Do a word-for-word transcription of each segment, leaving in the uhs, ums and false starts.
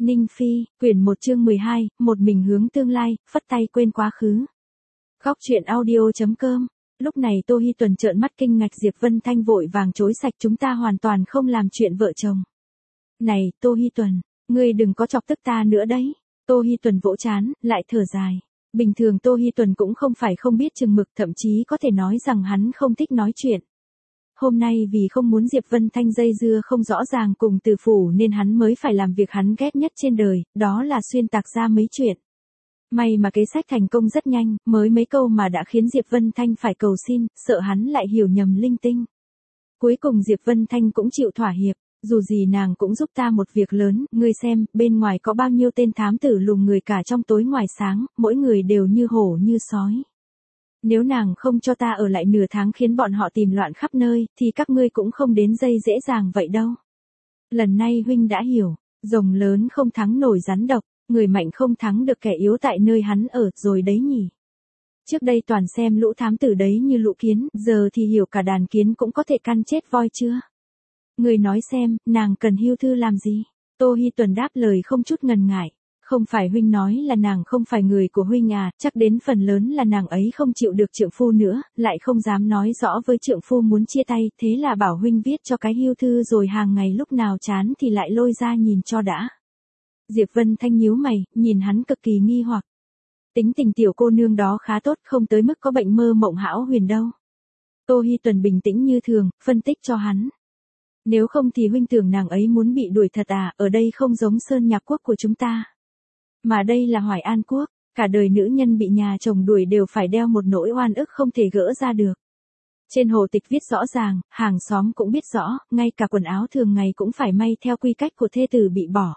Ninh Phi, quyển một chương mười hai, một mình hướng tương lai, phất tay quên quá khứ. Góc truyện audio chấm com. Lúc này Tô Hi Tuần trợn mắt kinh ngạc, Diệp Vân Thanh vội vàng chối sạch, chúng ta hoàn toàn không làm chuyện vợ chồng. Này, Tô Hi Tuần, ngươi đừng có chọc tức ta nữa đấy. Tô Hi Tuần vỗ trán, lại thở dài. Bình thường Tô Hi Tuần cũng không phải không biết chừng mực, thậm chí có thể nói rằng hắn không thích nói chuyện. Hôm nay vì không muốn Diệp Vân Thanh dây dưa không rõ ràng cùng Từ Phủ nên hắn mới phải làm việc hắn ghét nhất trên đời, đó là xuyên tạc ra mấy chuyện. May mà kế sách thành công rất nhanh, mới mấy câu mà đã khiến Diệp Vân Thanh phải cầu xin, sợ hắn lại hiểu nhầm linh tinh. Cuối cùng Diệp Vân Thanh cũng chịu thỏa hiệp, dù gì nàng cũng giúp ta một việc lớn, ngươi xem, bên ngoài có bao nhiêu tên thám tử lùng người cả trong tối ngoài sáng, mỗi người đều như hổ như sói. Nếu nàng không cho ta ở lại nửa tháng khiến bọn họ tìm loạn khắp nơi, thì các ngươi cũng không đến dây dễ dàng vậy đâu. Lần này huynh đã hiểu, rồng lớn không thắng nổi rắn độc, người mạnh không thắng được kẻ yếu tại nơi hắn ở rồi đấy nhỉ. Trước đây toàn xem lũ thám tử đấy như lũ kiến, giờ thì hiểu cả đàn kiến cũng có thể căn chết voi chưa. Người nói xem, nàng cần Hưu Thư làm gì? Tô Hi Tuần đáp lời không chút ngần ngại. Không phải huynh nói là nàng không phải người của huynh à, chắc đến phần lớn là nàng ấy không chịu được trượng phu nữa, lại không dám nói rõ với trượng phu muốn chia tay, thế là bảo huynh viết cho cái Hưu Thư rồi hàng ngày lúc nào chán thì lại lôi ra nhìn cho đã. Diệp Vân Thanh nhíu mày, nhìn hắn cực kỳ nghi hoặc. Tính tình tiểu cô nương đó khá tốt, không tới mức có bệnh mơ mộng hão huyền đâu. Tô Hi Tuần bình tĩnh như thường, phân tích cho hắn. Nếu không thì huynh tưởng nàng ấy muốn bị đuổi thật à, ở đây không giống Sơn Nhạc Quốc của chúng ta. Mà đây là Hoài An Quốc, cả đời nữ nhân bị nhà chồng đuổi đều phải đeo một nỗi oan ức không thể gỡ ra được. Trên hồ tịch viết rõ ràng, hàng xóm cũng biết rõ, ngay cả quần áo thường ngày cũng phải may theo quy cách của thê tử bị bỏ.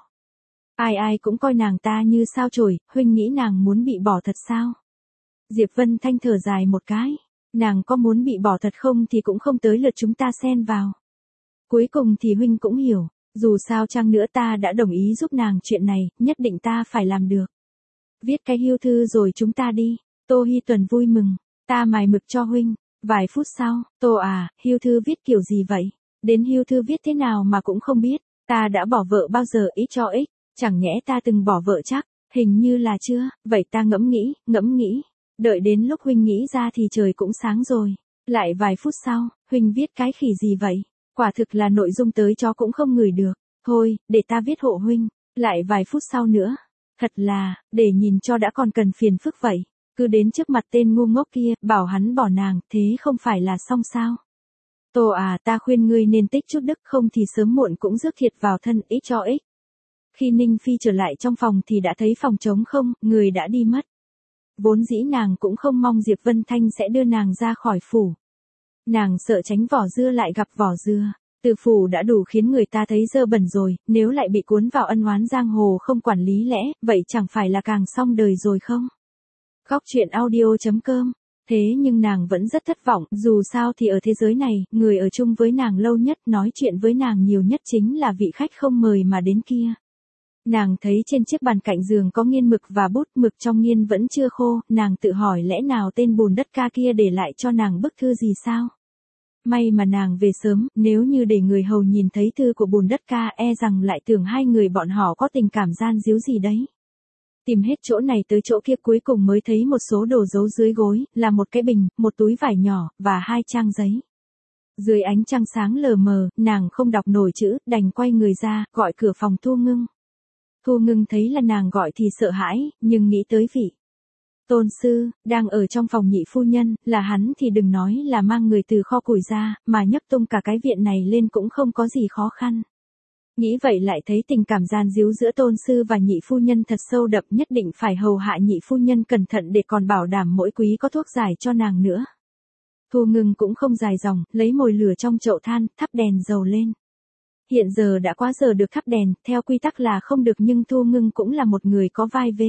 Ai ai cũng coi nàng ta như sao chổi, huynh nghĩ nàng muốn bị bỏ thật sao? Diệp Vân Thanh thở dài một cái, nàng có muốn bị bỏ thật không thì cũng không tới lượt chúng ta xen vào. Cuối cùng thì huynh cũng hiểu. Dù sao chăng nữa ta đã đồng ý giúp nàng chuyện này, nhất định ta phải làm được. Viết cái Hưu Thư rồi chúng ta đi. Tô Hi Tuần vui mừng. Ta mài mực cho huynh. Vài phút sau, Tô à, Hưu Thư viết kiểu gì vậy? Đến Hưu Thư viết thế nào mà cũng không biết. Ta đã bỏ vợ bao giờ ít cho ích. Chẳng nhẽ ta từng bỏ vợ chắc. Hình như là chưa. Vậy ta ngẫm nghĩ, ngẫm nghĩ. Đợi đến lúc huynh nghĩ ra thì trời cũng sáng rồi. Lại vài phút sau, huynh viết cái khỉ gì vậy? Quả thực là nội dung tới chó cũng không ngửi được. Thôi, để ta viết hộ huynh. Lại vài phút sau nữa. Thật là, để nhìn cho đã còn cần phiền phức vậy. Cứ đến trước mặt tên ngu ngốc kia, bảo hắn bỏ nàng, thế không phải là xong sao? Tô à, ta khuyên ngươi nên tích chút đức, không thì sớm muộn cũng rước thiệt vào thân, ít cho ích. Khi Ninh Phi trở lại trong phòng thì đã thấy phòng trống không, người đã đi mất. Vốn dĩ nàng cũng không mong Diệp Vân Thanh sẽ đưa nàng ra khỏi phủ. Nàng sợ tránh vỏ dưa lại gặp vỏ dưa. Từ Phủ đã đủ khiến người ta thấy dơ bẩn rồi, nếu lại bị cuốn vào ân oán giang hồ không quản lý lẽ, vậy chẳng phải là càng xong đời rồi không? Góc truyện audio chấm com. Thế nhưng nàng vẫn rất thất vọng, dù sao thì ở thế giới này, người ở chung với nàng lâu nhất, nói chuyện với nàng nhiều nhất chính là vị khách không mời mà đến kia. Nàng thấy trên chiếc bàn cạnh giường có nghiên mực và bút, mực trong nghiên vẫn chưa khô, nàng tự hỏi lẽ nào tên bùn đất ca kia để lại cho nàng bức thư gì sao? May mà nàng về sớm, nếu như để người hầu nhìn thấy thư của bùn đất ca e rằng lại tưởng hai người bọn họ có tình cảm gian díu gì đấy. Tìm hết chỗ này tới chỗ kia cuối cùng mới thấy một số đồ giấu dưới gối, là một cái bình, một túi vải nhỏ, và hai trang giấy. Dưới ánh trăng sáng lờ mờ, nàng không đọc nổi chữ, đành quay người ra, gọi cửa phòng Thu Ngưng. Thu Ngưng thấy là nàng gọi thì sợ hãi, nhưng nghĩ tới vị tôn sư, đang ở trong phòng nhị phu nhân, là hắn thì đừng nói là mang người từ kho củi ra, mà nhấc tung cả cái viện này lên cũng không có gì khó khăn. Nghĩ vậy lại thấy tình cảm gian díu giữa tôn sư và nhị phu nhân thật sâu đậm, nhất định phải hầu hạ nhị phu nhân cẩn thận để còn bảo đảm mỗi quý có thuốc giải cho nàng nữa. Thu Ngưng cũng không dài dòng, lấy mồi lửa trong chậu than, thắp đèn dầu lên. Hiện giờ đã quá giờ được thắp đèn, theo quy tắc là không được nhưng Thu Ngưng cũng là một người có vai vế.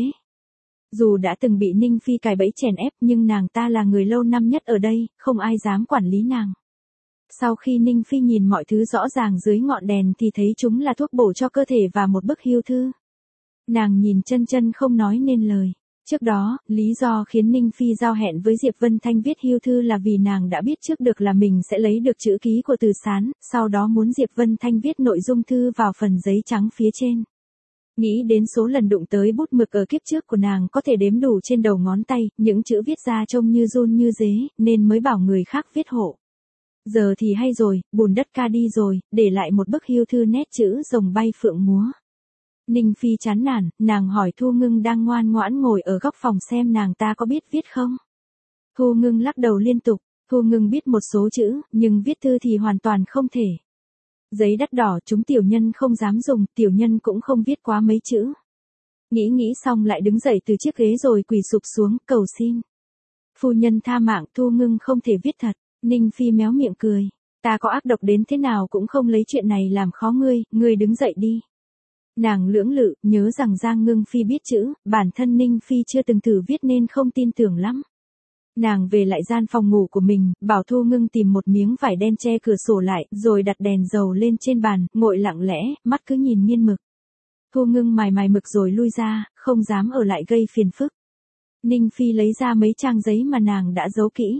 Dù đã từng bị Ninh Phi cài bẫy chèn ép nhưng nàng ta là người lâu năm nhất ở đây, không ai dám quản lý nàng. Sau khi Ninh Phi nhìn mọi thứ rõ ràng dưới ngọn đèn thì thấy chúng là thuốc bổ cho cơ thể và một bức hưu thư. Nàng nhìn chân chân không nói nên lời. Trước đó, lý do khiến Ninh Phi giao hẹn với Diệp Vân Thanh viết hưu thư là vì nàng đã biết trước được là mình sẽ lấy được chữ ký của Từ Sán, sau đó muốn Diệp Vân Thanh viết nội dung thư vào phần giấy trắng phía trên. Nghĩ đến số lần đụng tới bút mực ở kiếp trước của nàng có thể đếm đủ trên đầu ngón tay, những chữ viết ra trông như run như dế, nên mới bảo người khác viết hộ. Giờ thì hay rồi, bùn đất ca đi rồi, để lại một bức hưu thư nét chữ rồng bay phượng múa. Ninh Phi chán nản, nàng hỏi Thu Ngưng đang ngoan ngoãn ngồi ở góc phòng xem nàng ta có biết viết không. Thu Ngưng lắc đầu liên tục, Thu Ngưng biết một số chữ, nhưng viết thư thì hoàn toàn không thể. Giấy đắt đỏ chúng tiểu nhân không dám dùng, tiểu nhân cũng không viết quá mấy chữ. Nghĩ nghĩ xong lại đứng dậy từ chiếc ghế rồi quỳ sụp xuống, cầu xin. Phu nhân tha mạng, Thu Ngưng không thể viết thật. Ninh Phi méo miệng cười. Ta có ác độc đến thế nào cũng không lấy chuyện này làm khó ngươi, ngươi đứng dậy đi. Nàng lưỡng lự, nhớ rằng Giang Ngưng Phi biết chữ, bản thân Ninh Phi chưa từng thử viết nên không tin tưởng lắm. Nàng về lại gian phòng ngủ của mình, bảo Thu Ngưng tìm một miếng vải đen che cửa sổ lại, rồi đặt đèn dầu lên trên bàn, ngồi lặng lẽ, mắt cứ nhìn nghiên mực. Thu Ngưng mài mài mực rồi lui ra, không dám ở lại gây phiền phức. Ninh Phi lấy ra mấy trang giấy mà nàng đã giấu kỹ.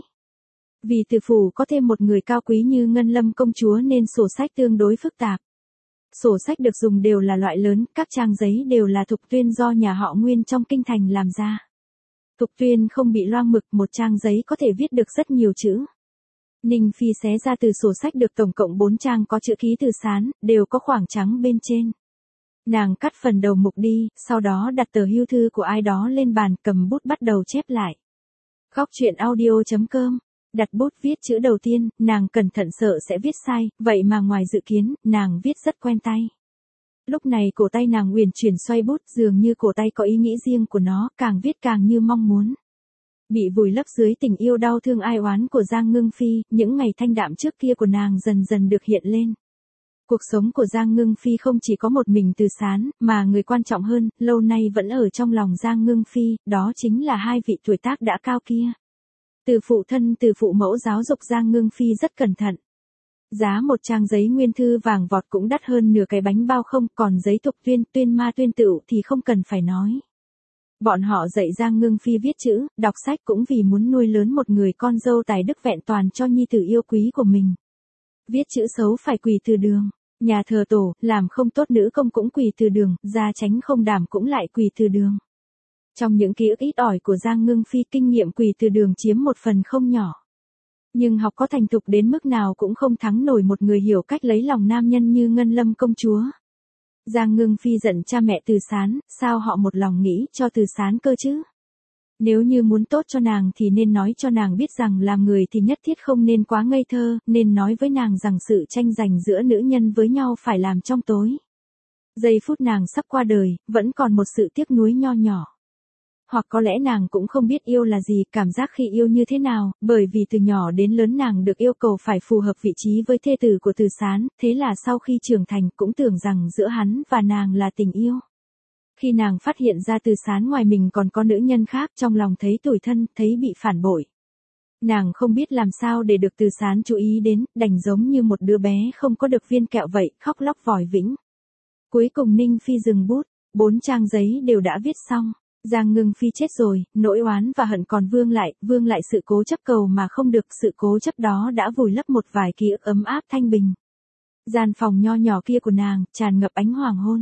Vì từ phủ có thêm một người cao quý như Ngân Lâm công chúa nên sổ sách tương đối phức tạp. Sổ sách được dùng đều là loại lớn, các trang giấy đều là Thục Tuyên do nhà họ Nguyên trong kinh thành làm ra. Thục Tuyên không bị loang mực, một trang giấy có thể viết được rất nhiều chữ. Ninh Phi xé ra từ sổ sách được tổng cộng bốn trang có chữ ký Từ Sán, đều có khoảng trắng bên trên. Nàng cắt phần đầu mục đi, sau đó đặt tờ hưu thư của ai đó lên bàn, cầm bút bắt đầu chép lại. Góc truyện audio chấm com. Đặt bút viết chữ đầu tiên, nàng cẩn thận sợ sẽ viết sai, vậy mà ngoài dự kiến, nàng viết rất quen tay. Lúc này cổ tay nàng uyển chuyển xoay bút, dường như cổ tay có ý nghĩ riêng của nó, càng viết càng như mong muốn. Bị vùi lấp dưới tình yêu đau thương ai oán của Giang Ngưng Phi, những ngày thanh đạm trước kia của nàng dần dần được hiện lên. Cuộc sống của Giang Ngưng Phi không chỉ có một mình Từ Sán, mà người quan trọng hơn, lâu nay vẫn ở trong lòng Giang Ngưng Phi, đó chính là hai vị tuổi tác đã cao kia. Từ phụ thân từ phụ mẫu giáo dục Giang Ngưng Phi rất cẩn thận. Giá một trang giấy nguyên thư vàng vọt cũng đắt hơn nửa cái bánh bao không, còn giấy Thục Tuyên, Tuyên Ma Tuyên Tựu thì không cần phải nói. Bọn họ dạy Giang Ngưng Phi viết chữ, đọc sách cũng vì muốn nuôi lớn một người con dâu tài đức vẹn toàn cho nhi tử yêu quý của mình. Viết chữ xấu phải quỳ từ đường, nhà thờ tổ, làm không tốt nữ công cũng quỳ từ đường, gia tránh không đảm cũng lại quỳ từ đường. Trong những ký ức ít ỏi của Giang Ngưng Phi, kinh nghiệm quỳ từ đường chiếm một phần không nhỏ. Nhưng học có thành thục đến mức nào cũng không thắng nổi một người hiểu cách lấy lòng nam nhân như Ngân Lâm công chúa. Giang Ngưng Phi giận cha mẹ Từ Sán, sao họ một lòng nghĩ cho Từ Sán cơ chứ? Nếu như muốn tốt cho nàng thì nên nói cho nàng biết rằng làm người thì nhất thiết không nên quá ngây thơ, nên nói với nàng rằng sự tranh giành giữa nữ nhân với nhau phải làm trong tối. Giây phút nàng sắp qua đời, vẫn còn một sự tiếc nuối nho nhỏ. Hoặc có lẽ nàng cũng không biết yêu là gì, cảm giác khi yêu như thế nào, bởi vì từ nhỏ đến lớn nàng được yêu cầu phải phù hợp vị trí với thê tử của Từ Sán, thế là sau khi trưởng thành cũng tưởng rằng giữa hắn và nàng là tình yêu. Khi nàng phát hiện ra Từ Sán ngoài mình còn có nữ nhân khác, trong lòng thấy tủi thân, thấy bị phản bội. Nàng không biết làm sao để được Từ Sán chú ý đến, đành giống như một đứa bé không có được viên kẹo vậy, khóc lóc vòi vĩnh. Cuối cùng Ninh Phi dừng bút, bốn trang giấy đều đã viết xong. Giang Ngưng Phi chết rồi, nỗi oán và hận còn vương lại, vương lại sự cố chấp cầu mà không được, sự cố chấp đó đã vùi lấp một vài ký ức ấm áp thanh bình. Gian phòng nho nhỏ kia của nàng, tràn ngập ánh hoàng hôn.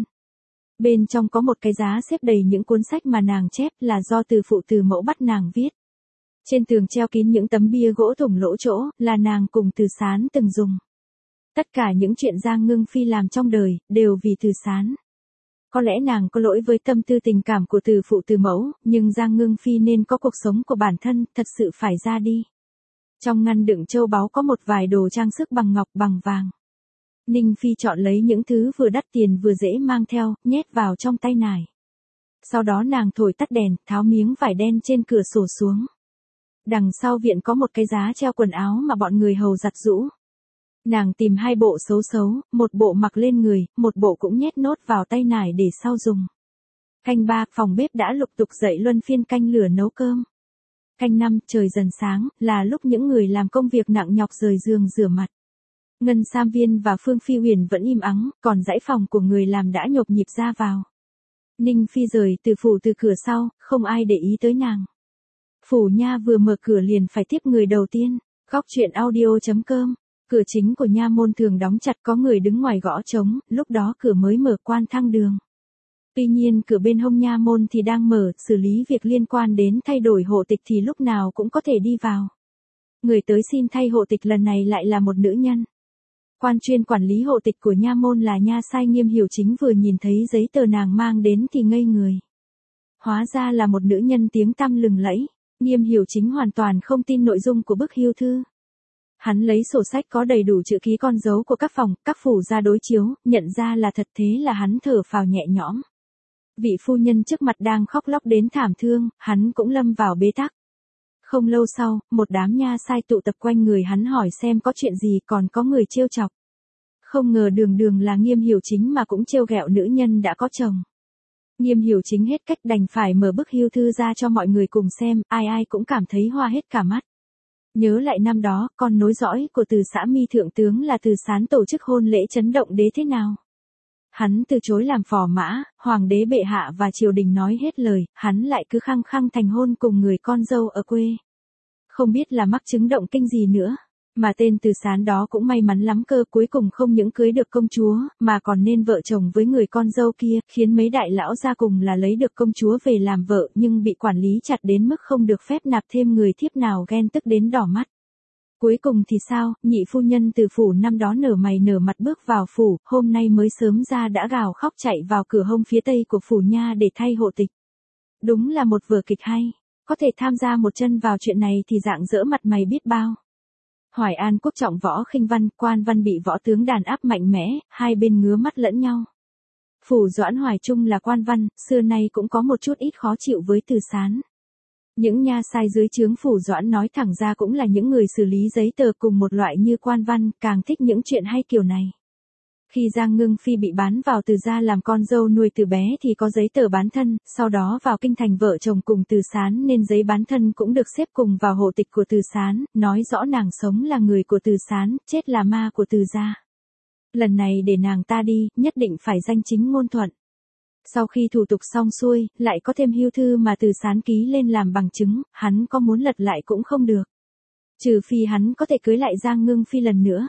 Bên trong có một cái giá xếp đầy những cuốn sách mà nàng chép, là do từ phụ từ mẫu bắt nàng viết. Trên tường treo kín những tấm bia gỗ thủng lỗ chỗ, là nàng cùng Từ Sán từng dùng. Tất cả những chuyện Giang Ngưng Phi làm trong đời, đều vì Từ Sán. Có lẽ nàng có lỗi với tâm tư tình cảm của từ phụ từ mẫu, nhưng Giang Ngưng Phi nên có cuộc sống của bản thân, thật sự phải ra đi. Trong ngăn đựng châu báu có một vài đồ trang sức bằng ngọc bằng vàng. Ninh Phi chọn lấy những thứ vừa đắt tiền vừa dễ mang theo, nhét vào trong tay nải. Sau đó nàng thổi tắt đèn, tháo miếng vải đen trên cửa sổ xuống. Đằng sau viện có một cái giá treo quần áo mà bọn người hầu giặt giũ. Nàng tìm hai bộ xấu xấu, một bộ mặc lên người, một bộ cũng nhét nốt vào tay nải để sau dùng. Canh ba, phòng bếp đã lục tục dậy luân phiên canh lửa nấu cơm. Canh năm, trời dần sáng, là lúc những người làm công việc nặng nhọc rời giường rửa mặt. Ngân Sam Viên và Phương Phi Huyền vẫn im ắng, còn dãy phòng của người làm đã nhộp nhịp ra vào. Ninh Phi rời từ phủ từ cửa sau, không ai để ý tới nàng. Phủ nha vừa mở cửa liền phải tiếp người đầu tiên. Góc truyện audio chấm com. Cửa chính của nha môn thường đóng chặt, có người đứng ngoài gõ trống, lúc đó cửa mới mở quan thăng đường. Tuy nhiên cửa bên hông nha môn thì đang mở, xử lý việc liên quan đến thay đổi hộ tịch thì lúc nào cũng có thể đi vào. Người tới xin thay hộ tịch lần này lại là một nữ nhân. Quan chuyên quản lý hộ tịch của nha môn là nha sai Nghiêm Hiểu Chính vừa nhìn thấy giấy tờ nàng mang đến thì ngây người. Hóa ra là một nữ nhân tiếng tăm lừng lẫy. Nghiêm Hiểu Chính hoàn toàn không tin nội dung của bức hưu thư. Hắn lấy sổ sách có đầy đủ chữ ký con dấu của các phòng, các phủ ra đối chiếu, nhận ra là thật, thế là hắn thở phào nhẹ nhõm. Vị phu nhân trước mặt đang khóc lóc đến thảm thương, hắn cũng lâm vào bế tắc. Không lâu sau, một đám nha sai tụ tập quanh người hắn hỏi xem có chuyện gì, còn có người trêu chọc. Không ngờ đường đường là Nghiêm Hiểu Chính mà cũng trêu ghẹo nữ nhân đã có chồng. Nghiêm Hiểu Chính hết cách đành phải mở bức hưu thư ra cho mọi người cùng xem, ai ai cũng cảm thấy hoa hết cả mắt. Nhớ lại năm đó, con nối dõi của Từ xã Mi thượng tướng là Từ Sán tổ chức hôn lễ chấn động đế thế nào. Hắn từ chối làm phò mã, hoàng đế bệ hạ và triều đình nói hết lời, hắn lại cứ khăng khăng thành hôn cùng người con dâu ở quê. Không biết là mắc chứng động kinh gì nữa, mà tên Từ Sán đó cũng may mắn lắm cơ, cuối cùng không những cưới được công chúa, mà còn nên vợ chồng với người con dâu kia, khiến mấy đại lão ra cùng là lấy được công chúa về làm vợ nhưng bị quản lý chặt đến mức không được phép nạp thêm người thiếp nào, ghen tức đến đỏ mắt. Cuối cùng thì sao, nhị phu nhân từ phủ năm đó nở mày nở mặt bước vào phủ, hôm nay mới sớm ra đã gào khóc chạy vào cửa hông phía tây của phủ nha để thay hộ tịch. Đúng là một vở kịch hay, có thể tham gia một chân vào chuyện này thì rạng rỡ mặt mày biết bao. Hoài An Quốc trọng võ khinh văn, Quan Văn bị võ tướng đàn áp mạnh mẽ, hai bên ngứa mắt lẫn nhau. Phủ Doãn Hoài Trung là Quan Văn, xưa nay cũng có một chút ít khó chịu với Từ Sán. Những nha sai dưới trướng phủ Doãn nói thẳng ra cũng là những người xử lý giấy tờ cùng một loại như Quan Văn, càng thích những chuyện hay kiểu này. Khi Giang Ngưng Phi bị bán vào Từ gia làm con dâu nuôi từ bé thì có giấy tờ bán thân, sau đó vào kinh thành vợ chồng cùng Từ Sán nên giấy bán thân cũng được xếp cùng vào hộ tịch của Từ Sán, nói rõ nàng sống là người của Từ Sán, chết là ma của Từ gia. Lần này để nàng ta đi, nhất định phải danh chính ngôn thuận. Sau khi thủ tục xong xuôi, lại có thêm hưu thư mà Từ Sán ký lên làm bằng chứng, hắn có muốn lật lại cũng không được. Trừ phi hắn có thể cưới lại Giang Ngưng Phi lần nữa.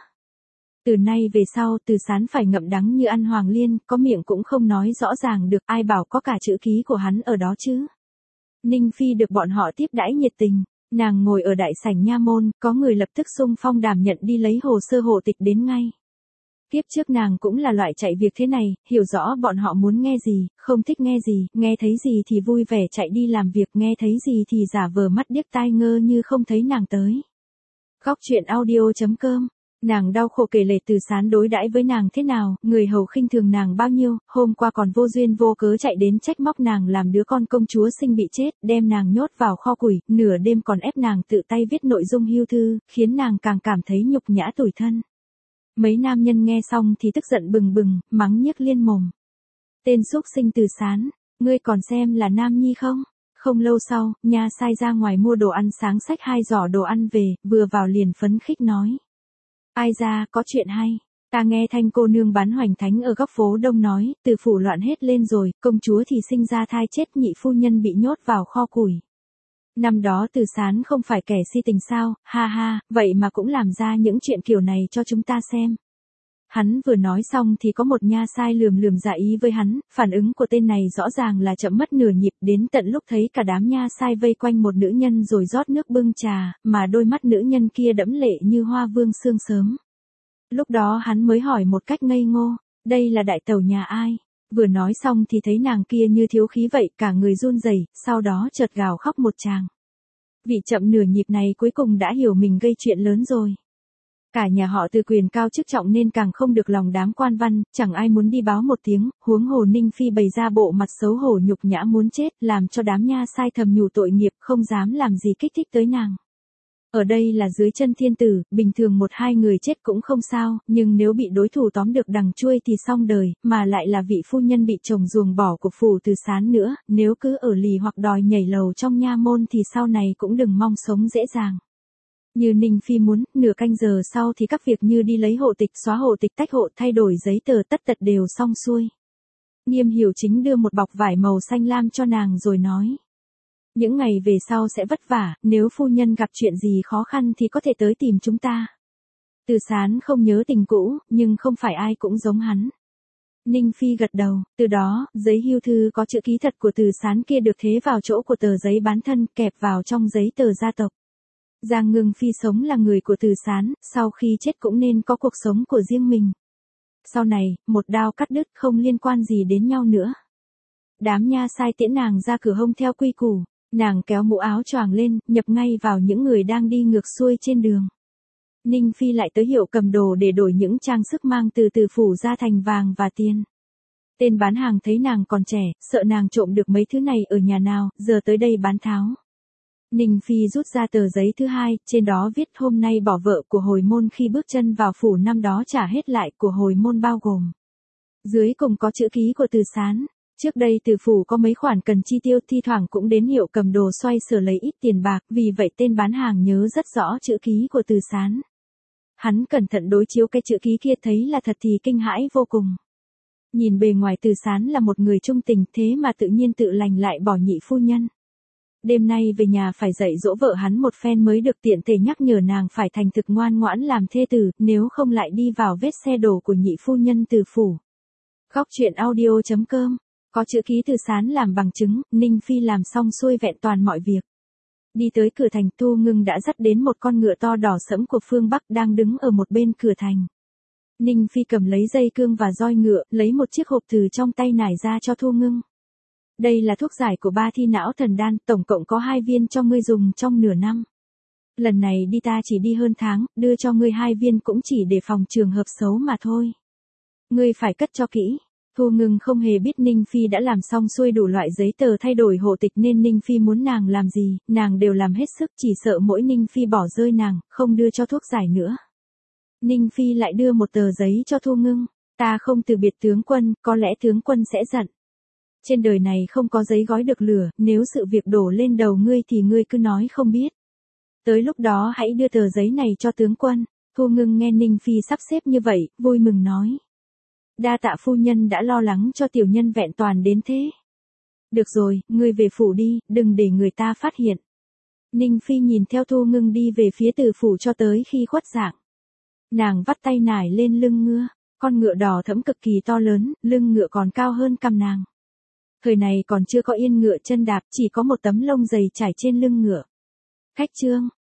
Từ nay về sau Từ Sán phải ngậm đắng như ăn hoàng liên, có miệng cũng không nói rõ ràng được, ai bảo có cả chữ ký của hắn ở đó chứ. Ninh Phi được bọn họ tiếp đãi nhiệt tình, nàng ngồi ở đại sảnh nha môn, có người lập tức xung phong đảm nhận đi lấy hồ sơ hộ tịch đến ngay. Tiếp trước nàng cũng là loại chạy việc thế này, hiểu rõ bọn họ muốn nghe gì, không thích nghe gì, nghe thấy gì thì vui vẻ chạy đi làm việc, nghe thấy gì thì giả vờ mắt điếc tai ngơ như không thấy nàng tới. Góc truyện audio chấm com. Nàng đau khổ kể lể Từ Sán đối đãi với nàng thế nào, người hầu khinh thường nàng bao nhiêu, hôm qua còn vô duyên vô cớ chạy đến trách móc nàng làm đứa con công chúa sinh bị chết, đem nàng nhốt vào kho củi, nửa đêm còn ép nàng tự tay viết nội dung hưu thư, khiến nàng càng cảm thấy nhục nhã tủi thân. Mấy nam nhân nghe xong thì tức giận bừng bừng, mắng nhiếc liên mồm. Tên xúc sinh Từ Sán, ngươi còn xem là nam nhi không? Không lâu sau, nha sai ra ngoài mua đồ ăn sáng xách hai giỏ đồ ăn về, vừa vào liền phấn khích nói. Ai ra, có chuyện hay. Ta nghe Thanh cô nương bán hoành thánh ở góc phố Đông nói, Từ phủ loạn hết lên rồi, công chúa thì sinh ra thai chết, nhị phu nhân bị nhốt vào kho củi. Năm đó Từ Sán không phải kẻ si tình sao, ha ha, vậy mà cũng làm ra những chuyện kiểu này cho chúng ta xem. Hắn vừa nói xong thì có một nha sai lườm lườm dạ ý với hắn, phản ứng của tên này rõ ràng là chậm mất nửa nhịp, đến tận lúc thấy cả đám nha sai vây quanh một nữ nhân rồi rót nước bưng trà, mà đôi mắt nữ nhân kia đẫm lệ như hoa vương sương sớm. Lúc đó hắn mới hỏi một cách ngây ngô, đây là đại tẩu nhà ai? Vừa nói xong thì thấy nàng kia như thiếu khí vậy, cả người run rẩy, sau đó chợt gào khóc một tràng. Vị chậm nửa nhịp này cuối cùng đã hiểu mình gây chuyện lớn rồi. Cả nhà họ Từ quyền cao chức trọng nên càng không được lòng đám quan văn, chẳng ai muốn đi báo một tiếng, huống hồ Ninh Phi bày ra bộ mặt xấu hổ nhục nhã muốn chết, làm cho đám nha sai thầm nhủ tội nghiệp, không dám làm gì kích thích tới nàng. Ở đây là dưới chân thiên tử, bình thường một hai người chết cũng không sao, nhưng nếu bị đối thủ tóm được đằng chuôi thì xong đời, mà lại là vị phu nhân bị chồng ruồng bỏ của phủ Từ Sán nữa, nếu cứ ở lì hoặc đòi nhảy lầu trong nha môn thì sau này cũng đừng mong sống dễ dàng. Như Ninh Phi muốn, nửa canh giờ sau thì các việc như đi lấy hộ tịch, xóa hộ tịch, tách hộ, thay đổi giấy tờ tất tật đều xong xuôi. Nghiêm Hiểu Chính đưa một bọc vải màu xanh lam cho nàng rồi nói. Những ngày về sau sẽ vất vả, nếu phu nhân gặp chuyện gì khó khăn thì có thể tới tìm chúng ta. Từ Sán không nhớ tình cũ, nhưng không phải ai cũng giống hắn. Ninh Phi gật đầu, từ đó, giấy hưu thư có chữ ký thật của Từ Sán kia được thế vào chỗ của tờ giấy bán thân kẹp vào trong giấy tờ gia tộc. Giang Ngưng Phi sống là người của Từ Sán, sau khi chết cũng nên có cuộc sống của riêng mình. Sau này, một đao cắt đứt không liên quan gì đến nhau nữa. Đám nha sai tiễn nàng ra cửa hông theo quy củ, nàng kéo mũ áo choàng lên, nhập ngay vào những người đang đi ngược xuôi trên đường. Ninh Phi lại tới hiệu cầm đồ để đổi những trang sức mang từ Từ phủ ra thành vàng và tiền. Tên bán hàng thấy nàng còn trẻ, sợ nàng trộm được mấy thứ này ở nhà nào, giờ tới đây bán tháo. Ninh Phi rút ra tờ giấy thứ hai, trên đó viết hôm nay bỏ vợ của hồi môn khi bước chân vào phủ năm đó trả hết lại của hồi môn bao gồm. Dưới cùng có chữ ký của Từ Sán. Trước đây Từ phủ có mấy khoản cần chi tiêu thi thoảng cũng đến hiệu cầm đồ xoay sở lấy ít tiền bạc, vì vậy tên bán hàng nhớ rất rõ chữ ký của Từ Sán. Hắn cẩn thận đối chiếu cái chữ ký kia thấy là thật thì kinh hãi vô cùng. Nhìn bề ngoài Từ Sán là một người trung tình thế mà tự nhiên tự lành lại bỏ nhị phu nhân. Đêm nay về nhà phải dạy dỗ vợ hắn một phen mới được, tiện thể nhắc nhở nàng phải thành thực ngoan ngoãn làm thê tử, nếu không lại đi vào vết xe đổ của nhị phu nhân Từ phủ. Góc truyện audio chấm com. Có chữ ký Từ Sán làm bằng chứng, Ninh Phi làm xong xuôi vẹn toàn mọi việc. Đi tới cửa thành, Thu Ngưng đã dắt đến một con ngựa to đỏ sẫm của phương Bắc đang đứng ở một bên cửa thành. Ninh Phi cầm lấy dây cương và roi ngựa, lấy một chiếc hộp từ trong tay nải ra cho Thu Ngưng. Đây là thuốc giải của ba thi não thần đan, tổng cộng có hai viên cho ngươi dùng trong nửa năm. Lần này đi ta chỉ đi hơn tháng, đưa cho ngươi hai viên cũng chỉ để phòng trường hợp xấu mà thôi. Ngươi phải cất cho kỹ. Thu Ngưng không hề biết Ninh Phi đã làm xong xuôi đủ loại giấy tờ thay đổi hộ tịch nên Ninh Phi muốn nàng làm gì, nàng đều làm hết sức, chỉ sợ mỗi Ninh Phi bỏ rơi nàng, không đưa cho thuốc giải nữa. Ninh Phi lại đưa một tờ giấy cho Thu Ngưng, ta không từ biệt tướng quân, có lẽ tướng quân sẽ giận. Trên đời này không có giấy gói được lửa, nếu sự việc đổ lên đầu ngươi thì ngươi cứ nói không biết. Tới lúc đó hãy đưa tờ giấy này cho tướng quân. Thu Ngưng nghe Ninh Phi sắp xếp như vậy, vui mừng nói. Đa tạ phu nhân đã lo lắng cho tiểu nhân vẹn toàn đến thế. Được rồi, ngươi về phủ đi, đừng để người ta phát hiện. Ninh Phi nhìn theo Thu Ngưng đi về phía Từ phủ cho tới khi khuất dạng. Nàng vắt tay nải lên lưng ngựa, con ngựa đỏ thẫm cực kỳ to lớn, lưng ngựa còn cao hơn cằm nàng. Thời này còn chưa có yên ngựa chân đạp, chỉ có một tấm lông dày trải trên lưng ngựa. Khách trương,